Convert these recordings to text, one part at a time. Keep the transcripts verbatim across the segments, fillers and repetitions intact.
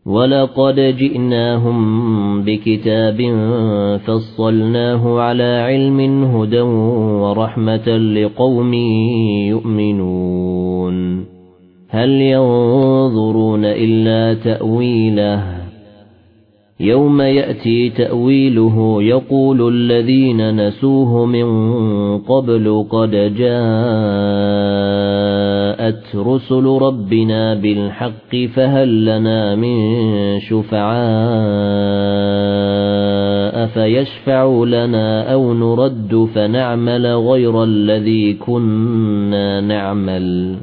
وَلَقَدْ جِئْنَاهُمْ بِكِتَابٍ فَصَّلْنَاهُ عَلَى عِلْمٍ هُدًى وَرَحْمَةً لِقَوْمٍ يُؤْمِنُونَ هَلْ يَنظُرُونَ إِلَّا تَأْوِيلَهُ يَوْمَ يَأْتِي تَأْوِيلُهُ يَقُولُ الَّذِينَ نَسُوهُ مِن قَبْلُ قَدْ جَاءَتْ رُسُلُ رَبِّنَا بِالْحَقِّ فَهَل لَّنَا مِن شُفَعَاءَ فَيَشْفَعُوا لَنَا أَوْ نُرَدُّ فَنَعْمَلَ غَيْرَ الَّذِي كُنَّا نَعْمَلُ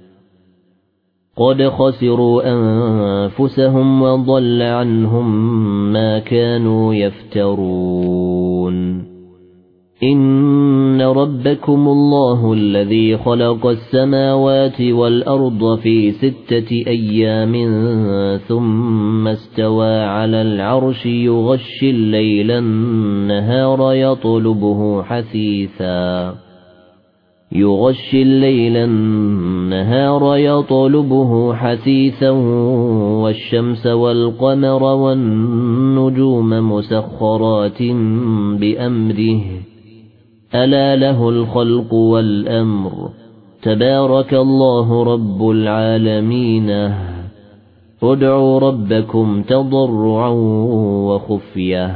قَدْ خَسِرُوا أَنفُسَهُمْ وَضَلَّ عَنْهُمْ مَا كَانُوا يَفْتَرُونَ إِنَّ رَبَّكُمُ اللَّهُ الَّذِي خَلَقَ السَّمَاوَاتِ وَالْأَرْضَ فِي سِتَّةِ أَيَّامٍ ثُمَّ اسْتَوَى عَلَى الْعَرْشِ يُغَشِّي اللَّيْلَ النَّهَارَ يَطْلُبُهُ حَثِيثًا يغشي الليل النهار يطلبه حثيثا والشمس والقمر والنجوم مسخرات بأمره ألا له الخلق والأمر تبارك الله رب العالمين ادعوا ربكم تضرعا وخفية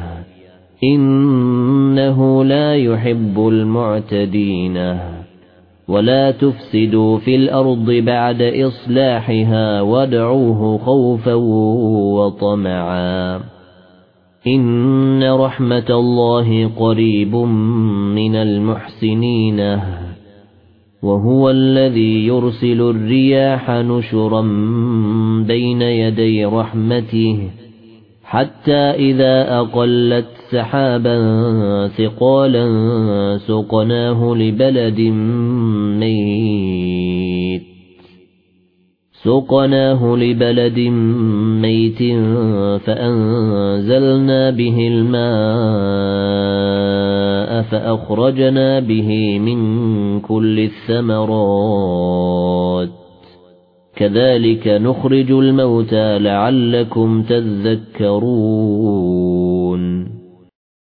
إنه لا يحب المعتدين ولا تفسدوا في الأرض بعد إصلاحها وادعوه خوفا وطمعا إن رحمة الله قريب من المحسنين وهو الذي يرسل الرياح نشرا بين يدي رحمته حتى إذا أقلت سحابا ثقالا سقناه لبلد ميت سقناه لبلد ميت فأنزلنا به الماء فأخرجنا به من كل الثمرات كذلك نخرج الموتى لعلكم تذكرون